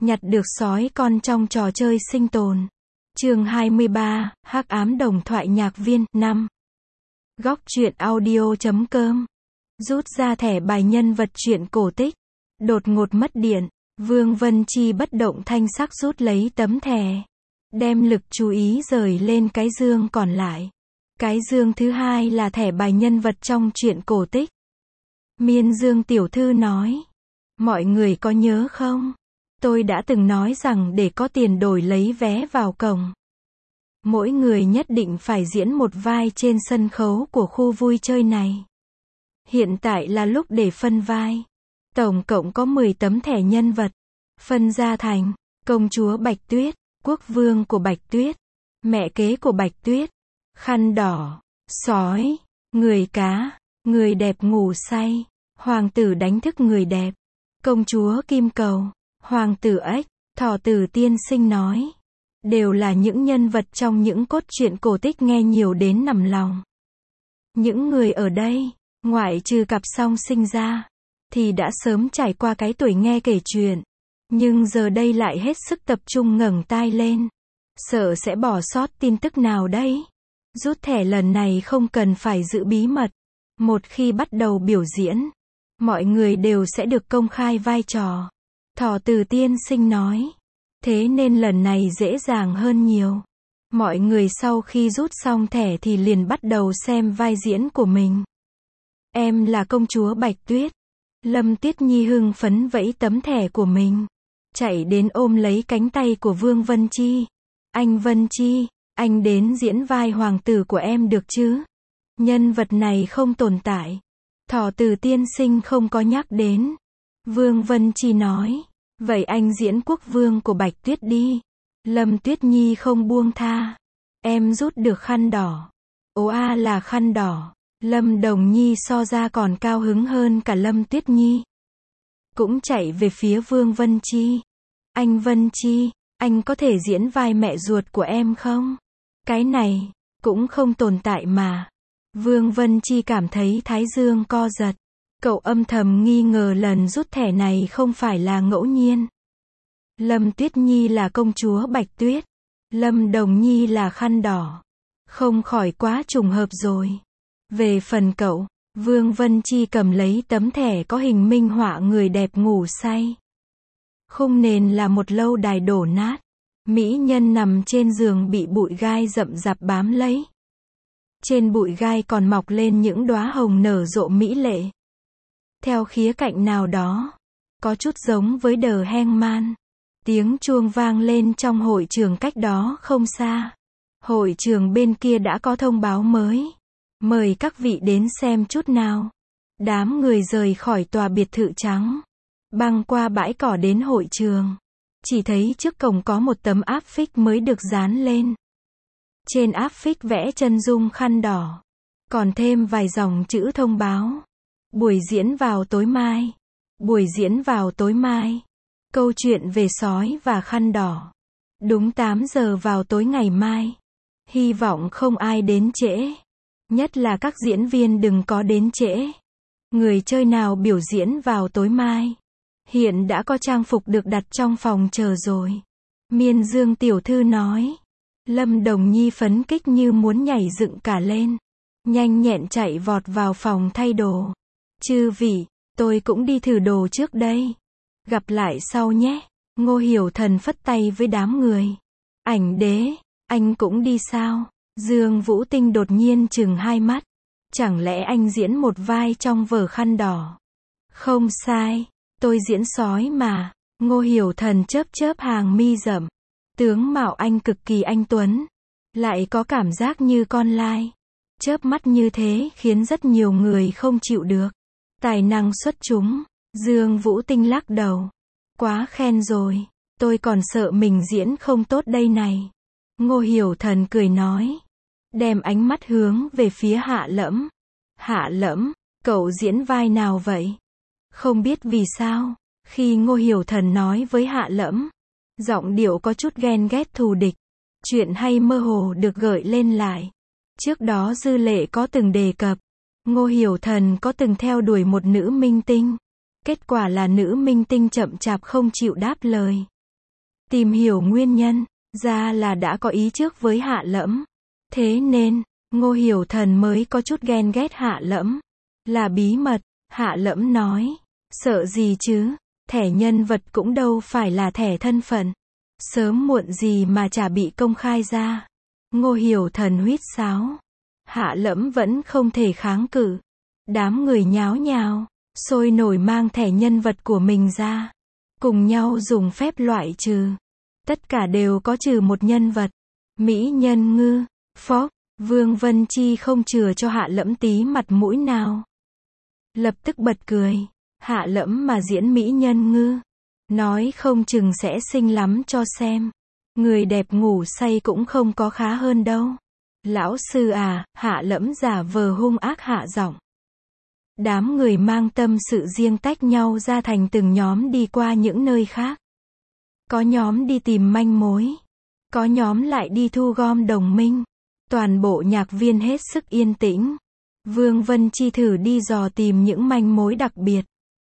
Nhặt được sói con trong trò chơi sinh tồn. Chương 23, Hắc ám đồng thoại nhạc viên, 5. Góc truyện audio.com. Rút ra thẻ bài nhân vật truyện cổ tích. Đột ngột mất điện, Vương Vân Chi bất động thanh sắc rút lấy tấm thẻ. Đem lực chú ý rời lên cái dương còn lại. Cái dương thứ hai là thẻ bài nhân vật trong truyện cổ tích. Miên Dương tiểu thư nói. Mọi người có nhớ không? Tôi đã từng nói rằng để có tiền đổi lấy vé vào cổng. Mỗi người nhất định phải diễn một vai trên sân khấu của khu vui chơi này. Hiện tại là lúc để phân vai. Tổng cộng có 10 tấm thẻ nhân vật. Phân ra thành công chúa Bạch Tuyết, quốc vương của Bạch Tuyết, mẹ kế của Bạch Tuyết, khăn đỏ, sói, người cá, người đẹp ngủ say, hoàng tử đánh thức người đẹp, công chúa Kim Cầu, hoàng tử ếch, thỏ tử tiên sinh nói. Đều là những nhân vật trong những cốt truyện cổ tích nghe nhiều đến nằm lòng. Những người ở đây, ngoại trừ cặp song sinh ra, thì đã sớm trải qua cái tuổi nghe kể chuyện. Nhưng giờ đây lại hết sức tập trung ngẩng tai lên. Sợ sẽ bỏ sót tin tức nào đấy. Rút thẻ lần này không cần phải giữ bí mật. Một khi bắt đầu biểu diễn, mọi người đều sẽ được công khai vai trò. Thỏ tử tiên sinh nói. Thế nên lần này dễ dàng hơn nhiều. Mọi người sau khi rút xong thẻ thì liền bắt đầu xem vai diễn của mình. Em là công chúa Bạch Tuyết. Lâm Tuyết Nhi hưng phấn vẫy tấm thẻ của mình. Chạy đến ôm lấy cánh tay của Vương Vân Chi. Anh Vân Chi, anh đến diễn vai hoàng tử của em được chứ? Nhân vật này không tồn tại. Thỏ tử tiên sinh không có nhắc đến. Vương Vân Chi nói. Vậy anh diễn quốc vương của Bạch Tuyết đi. Lâm Tuyết Nhi không buông tha. Em rút được khăn đỏ. Ố a là khăn đỏ. Lâm Đồng Nhi so ra còn cao hứng hơn cả Lâm Tuyết Nhi. Cũng chạy về phía Vương Vân Chi. Anh Vân Chi, anh có thể diễn vai mẹ ruột của em không? Cái này, cũng không tồn tại mà. Vương Vân Chi cảm thấy thái dương co giật. Cậu âm thầm nghi ngờ lần rút thẻ này không phải là ngẫu nhiên. Lâm Tuyết Nhi là công chúa Bạch Tuyết. Lâm Đồng Nhi là khăn đỏ. Không khỏi quá trùng hợp rồi. Về phần cậu, Vương Vân Chi cầm lấy tấm thẻ có hình minh họa người đẹp ngủ say. Khung nền là một lâu đài đổ nát. Mỹ nhân nằm trên giường bị bụi gai rậm rạp bám lấy. Trên bụi gai còn mọc lên những đóa hồng nở rộ mỹ lệ. Theo khía cạnh nào đó, có chút giống với The Hangman. Tiếng chuông vang lên trong hội trường cách đó không xa. Hội trường bên kia đã có thông báo mới. Mời các vị đến xem chút nào. Đám người rời khỏi tòa biệt thự trắng. Băng qua bãi cỏ đến hội trường. Chỉ thấy trước cổng có một tấm áp phích mới được dán lên. Trên áp phích vẽ chân dung khăn đỏ. Còn thêm vài dòng chữ thông báo. Buổi diễn vào tối mai. Buổi diễn vào tối mai. Câu chuyện về sói và khăn đỏ. Đúng 8 giờ vào tối ngày mai. Hy vọng không ai đến trễ. Nhất là các diễn viên đừng có đến trễ. Người chơi nào biểu diễn vào tối mai. Hiện đã có trang phục được đặt trong phòng chờ rồi. Miên Dương tiểu thư nói. Lâm Đồng Nhi phấn kích như muốn nhảy dựng cả lên. Nhanh nhẹn chạy vọt vào phòng thay đồ. Chư vị, tôi cũng đi thử đồ trước đây. Gặp lại sau nhé. Ngô Hiểu Thần phất tay với đám người. Ảnh đế, anh cũng đi sao? Dương Vũ Tinh đột nhiên trừng hai mắt. Chẳng lẽ anh diễn một vai trong vở khăn đỏ? Không sai, tôi diễn sói mà. Ngô Hiểu Thần chớp chớp hàng mi rậm. Tướng mạo anh cực kỳ anh tuấn. Lại có cảm giác như con lai. Chớp mắt như thế khiến rất nhiều người không chịu được. Tài năng xuất chúng. Dương Vũ Tinh lắc đầu. Quá khen rồi. Tôi còn sợ mình diễn không tốt đây này. Ngô Hiểu Thần cười nói. Đem ánh mắt hướng về phía Hạ Lẫm. Hạ Lẫm, cậu diễn vai nào vậy? Không biết vì sao, khi Ngô Hiểu Thần nói với Hạ Lẫm, giọng điệu có chút ghen ghét thù địch. Chuyện hay mơ hồ được gợi lên lại. Trước đó Dư Lệ có từng đề cập, Ngô Hiểu Thần có từng theo đuổi một nữ minh tinh. Kết quả là nữ minh tinh chậm chạp không chịu đáp lời. Tìm hiểu nguyên nhân, ra là đã có ý trước với Hạ Lẫm. Thế nên, Ngô Hiểu Thần mới có chút ghen ghét Hạ Lẫm. Là bí mật, Hạ Lẫm nói. Sợ gì chứ, thẻ nhân vật cũng đâu phải là thẻ thân phận. Sớm muộn gì mà chả bị công khai ra. Ngô Hiểu Thần huýt sáo. Hạ Lẫm vẫn không thể kháng cự. Đám người nháo nhào, sôi nổi mang thẻ nhân vật của mình ra. Cùng nhau dùng phép loại trừ. Tất cả đều có trừ một nhân vật. Mỹ Nhân Ngư, phó, Vương Vân Chi không chừa cho Hạ Lẫm tí mặt mũi nào. Lập tức bật cười. Hạ Lẫm mà diễn Mỹ Nhân Ngư. Nói không chừng sẽ xinh lắm cho xem. Người đẹp ngủ say cũng không có khá hơn đâu. Lão sư à, Hạ Lẫm giả vờ hung ác hạ giọng. Đám người mang tâm sự riêng tách nhau ra thành từng nhóm đi qua những nơi khác. Có nhóm đi tìm manh mối. Có nhóm lại đi thu gom đồng minh. Toàn bộ nhạc viên hết sức yên tĩnh. Vương Vân Chi thử đi dò tìm những manh mối đặc biệt.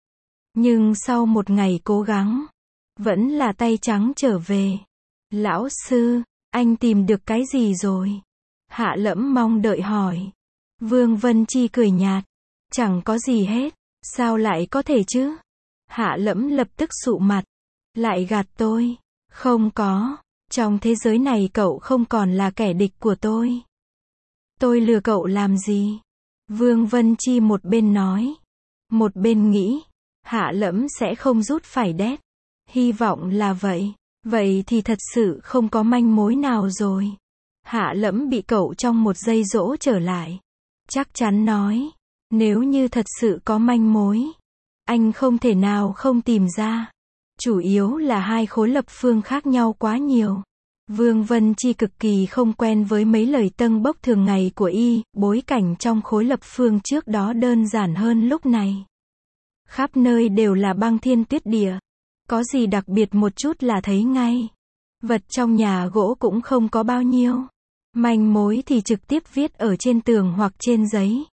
Nhưng sau một ngày cố gắng, vẫn là tay trắng trở về. Lão sư, anh tìm được cái gì rồi? Hạ Lẫm mong đợi hỏi. Vương Vân Chi cười nhạt. Chẳng có gì hết, sao lại có thể chứ? Hạ Lẫm lập tức sụ mặt. Lại gạt tôi. Không có, trong thế giới này cậu không còn là kẻ địch của tôi. Tôi lừa cậu làm gì? Vương Vân Chi một bên nói, một bên nghĩ, Hạ Lẫm sẽ không rút phải đét. Hy vọng là vậy. Vậy thì thật sự không có manh mối nào rồi. Hạ Lẫm bị cậu trong một giây dỗ trở lại. Chắc chắn nói, nếu như thật sự có manh mối, anh không thể nào không tìm ra. Chủ yếu là hai khối lập phương khác nhau quá nhiều. Vương Vân Chi cực kỳ không quen với mấy lời tâng bốc thường ngày của y, bối cảnh trong khối lập phương trước đó đơn giản hơn lúc này. Khắp nơi đều là băng thiên tuyết địa. Có gì đặc biệt một chút là thấy ngay. Vật trong nhà gỗ cũng không có bao nhiêu. Manh mối thì trực tiếp viết ở trên tường hoặc trên giấy.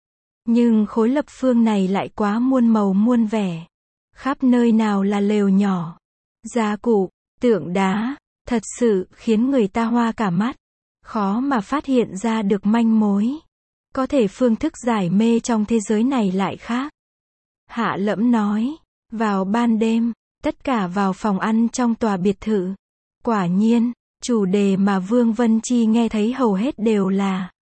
Nhưng khối lập phương này lại quá muôn màu muôn vẻ. Khắp nơi nào là lều nhỏ, gia cụ, tượng đá, thật sự khiến người ta hoa cả mắt. Khó mà phát hiện ra được manh mối. Có thể phương thức giải mê trong thế giới này lại khác. Hạ Lẫm nói, vào ban đêm, tất cả vào phòng ăn trong tòa biệt thự. Quả nhiên, chủ đề mà Vương Vân Chi nghe thấy hầu hết đều là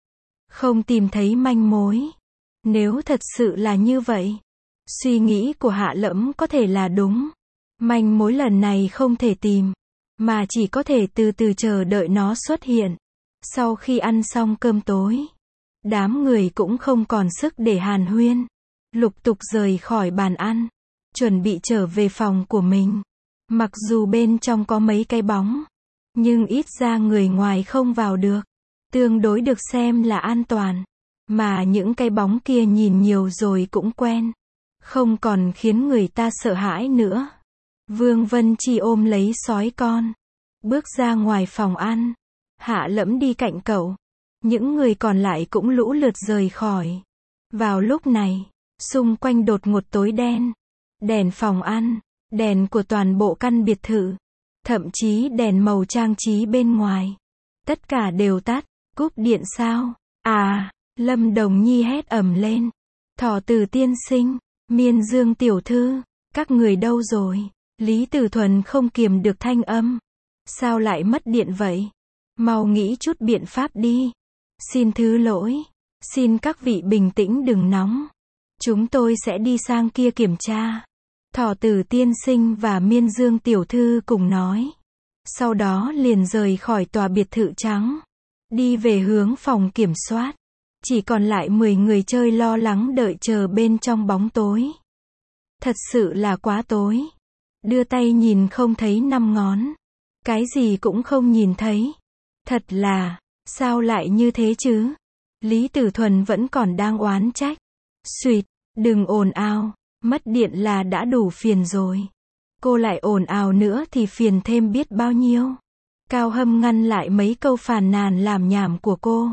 không tìm thấy manh mối. Nếu thật sự là như vậy, suy nghĩ của Hạ Lẫm có thể là đúng. Manh mối lần này không thể tìm, mà chỉ có thể từ từ chờ đợi nó xuất hiện. Sau khi ăn xong cơm tối, đám người cũng không còn sức để hàn huyên. Lục tục rời khỏi bàn ăn, chuẩn bị trở về phòng của mình. Mặc dù bên trong có mấy cái bóng, nhưng ít ra người ngoài không vào được. Tương đối được xem là an toàn. Mà những cái bóng kia nhìn nhiều rồi cũng quen. Không còn khiến người ta sợ hãi nữa. Vương Vân Chi ôm lấy sói con. Bước ra ngoài phòng ăn. Hạ Lẫm đi cạnh cậu. Những người còn lại cũng lũ lượt rời khỏi. Vào lúc này, xung quanh đột ngột tối đen. Đèn phòng ăn, đèn của toàn bộ căn biệt thự, thậm chí đèn màu trang trí bên ngoài. Tất cả đều tắt. Cúp điện sao? À, Lâm Đồng Nhi hét ầm lên. Thỏ Tử tiên sinh, Miên Dương tiểu thư, các người đâu rồi? Lý Tử Thuần không kiềm được thanh âm. Sao lại mất điện vậy? Mau nghĩ chút biện pháp đi. Xin thứ lỗi. Xin các vị bình tĩnh đừng nóng. Chúng tôi sẽ đi sang kia kiểm tra. Thỏ Tử tiên sinh và Miên Dương tiểu thư cùng nói. Sau đó liền rời khỏi tòa biệt thự trắng. Đi về hướng phòng kiểm soát. Chỉ còn lại 10 người chơi lo lắng đợi chờ bên trong bóng tối. Thật sự là quá tối. Đưa tay nhìn không thấy 5 ngón. Cái gì cũng không nhìn thấy. Thật là, sao lại như thế chứ? Lý Tử Thuần vẫn còn đang oán trách. Xuyệt, đừng ồn ào, mất điện là đã đủ phiền rồi. Cô lại ồn ào nữa thì phiền thêm biết bao nhiêu. Cao Hâm ngăn lại mấy câu phàn nàn làm nhảm của cô.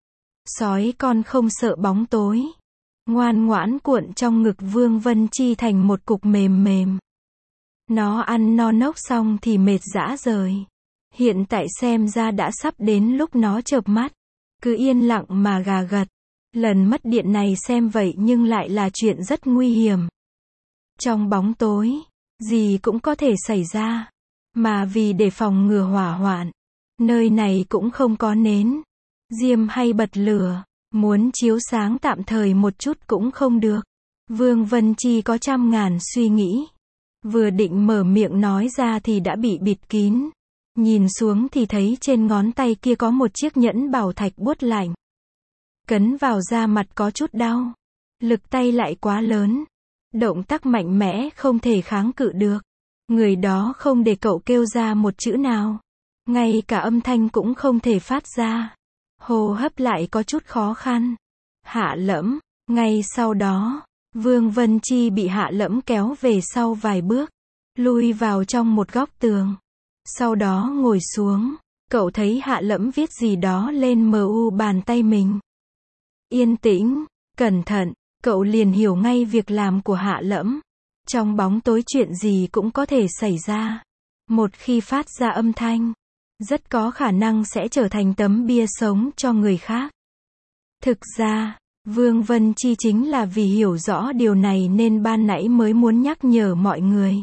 Sói con không sợ bóng tối. Ngoan ngoãn cuộn trong ngực Vương Vân Chi thành một cục mềm mềm. Nó ăn no nốc xong thì mệt rã rời. Hiện tại xem ra đã sắp đến lúc nó chợp mắt. Cứ yên lặng mà gà gật. Lần mất điện này xem vậy nhưng lại là chuyện rất nguy hiểm. Trong bóng tối, gì cũng có thể xảy ra. Mà vì để phòng ngừa hỏa hoạn, nơi này cũng không có nến, diêm hay bật lửa. Muốn chiếu sáng tạm thời một chút cũng không được. Vương Vân Chi có trăm ngàn suy nghĩ. Vừa định mở miệng nói ra thì đã bị bịt kín. Nhìn xuống thì thấy trên ngón tay kia có một chiếc nhẫn bảo thạch buốt lạnh. Cấn vào da mặt có chút đau. Lực tay lại quá lớn. Động tác mạnh mẽ không thể kháng cự được. Người đó không để cậu kêu ra một chữ nào. Ngay cả âm thanh cũng không thể phát ra. Hô hấp lại có chút khó khăn. Hạ Lẫm. Ngay sau đó, Vương Vân Chi bị Hạ Lẫm kéo về sau vài bước. Lui vào trong một góc tường. Sau đó ngồi xuống. Cậu thấy Hạ Lẫm viết gì đó lên mu bàn tay mình. Yên tĩnh, cẩn thận. Cậu liền hiểu ngay việc làm của Hạ Lẫm. Trong bóng tối chuyện gì cũng có thể xảy ra. Một khi phát ra âm thanh, rất có khả năng sẽ trở thành tấm bia sống cho người khác. Thực ra, Vương Vân Chi chính là vì hiểu rõ điều này nên ban nãy mới muốn nhắc nhở mọi người.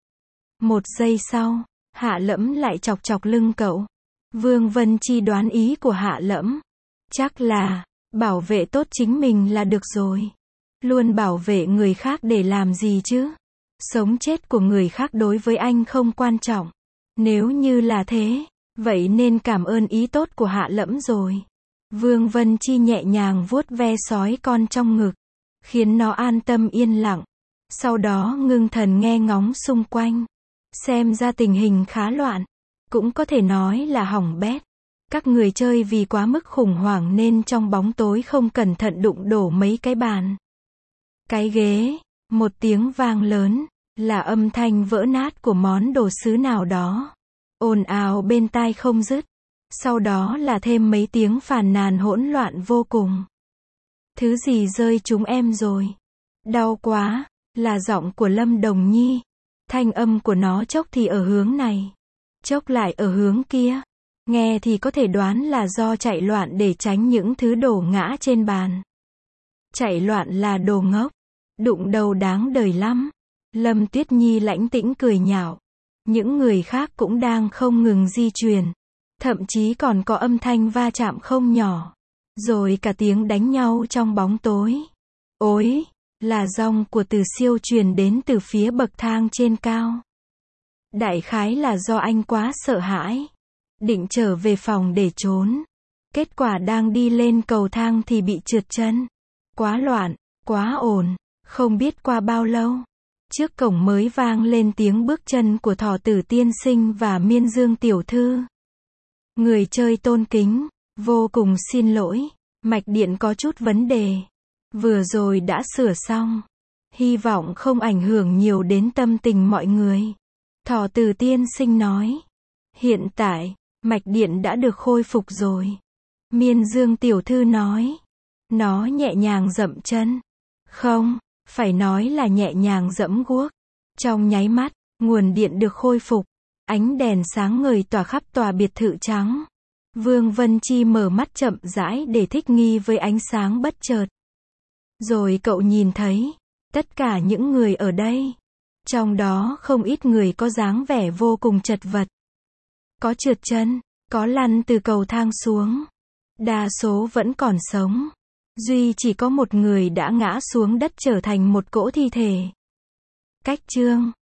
Một giây sau, Hạ Lẫm lại chọc chọc lưng cậu. Vương Vân Chi đoán ý của Hạ Lẫm. Chắc là, bảo vệ tốt chính mình là được rồi. Luôn bảo vệ người khác để làm gì chứ? Sống chết của người khác đối với anh không quan trọng. Nếu như là thế, vậy nên cảm ơn ý tốt của Hạ Lẫm rồi. Vương Vân Chi nhẹ nhàng vuốt ve sói con trong ngực, khiến nó an tâm yên lặng. Sau đó ngưng thần nghe ngóng xung quanh. Xem ra tình hình khá loạn. Cũng có thể nói là hỏng bét. Các người chơi vì quá mức khủng hoảng nên trong bóng tối không cẩn thận đụng đổ mấy cái bàn, cái ghế. Một tiếng vang lớn, là âm thanh vỡ nát của món đồ sứ nào đó. Ồn ào bên tai không dứt. Sau đó là thêm mấy tiếng phàn nàn hỗn loạn vô cùng. Thứ gì rơi trúng em rồi? Đau quá, là giọng của Lâm Đồng Nhi. Thanh âm của nó chốc thì ở hướng này, chốc lại ở hướng kia. Nghe thì có thể đoán là do chạy loạn để tránh những thứ đổ ngã trên bàn. Chạy loạn là đồ ngốc. Đụng đầu đáng đời lắm. Lâm Tuyết Nhi lãnh tĩnh cười nhạo. Những người khác cũng đang không ngừng di chuyển. Thậm chí còn có âm thanh va chạm không nhỏ. Rồi cả tiếng đánh nhau trong bóng tối. Ối, là giọng của Từ Siêu truyền đến từ phía bậc thang trên cao. Đại khái là do anh quá sợ hãi. Định trở về phòng để trốn. Kết quả đang đi lên cầu thang thì bị trượt chân. Quá loạn, quá ồn. Không biết qua bao lâu, trước cổng mới vang lên tiếng bước chân của Thỏ Tử tiên sinh và Miên Dương tiểu thư. Người chơi tôn kính, vô cùng xin lỗi, mạch điện có chút vấn đề. Vừa rồi đã sửa xong. Hy vọng không ảnh hưởng nhiều đến tâm tình mọi người. Thỏ Tử tiên sinh nói. Hiện tại, mạch điện đã được khôi phục rồi. Miên Dương tiểu thư nói. Nó nhẹ nhàng dậm chân. Không, phải nói là nhẹ nhàng dẫm guốc. Trong nháy mắt, nguồn điện được khôi phục. Ánh đèn sáng ngời tỏa khắp tòa biệt thự trắng. Vương Vân Chi mở mắt chậm rãi để thích nghi với ánh sáng bất chợt. Rồi cậu nhìn thấy tất cả những người ở đây. Trong đó không ít người có dáng vẻ vô cùng chật vật. Có trượt chân, có lăn từ cầu thang xuống. Đa số vẫn còn sống. Duy chỉ có một người đã ngã xuống đất trở thành một cỗ thi thể. Cách chương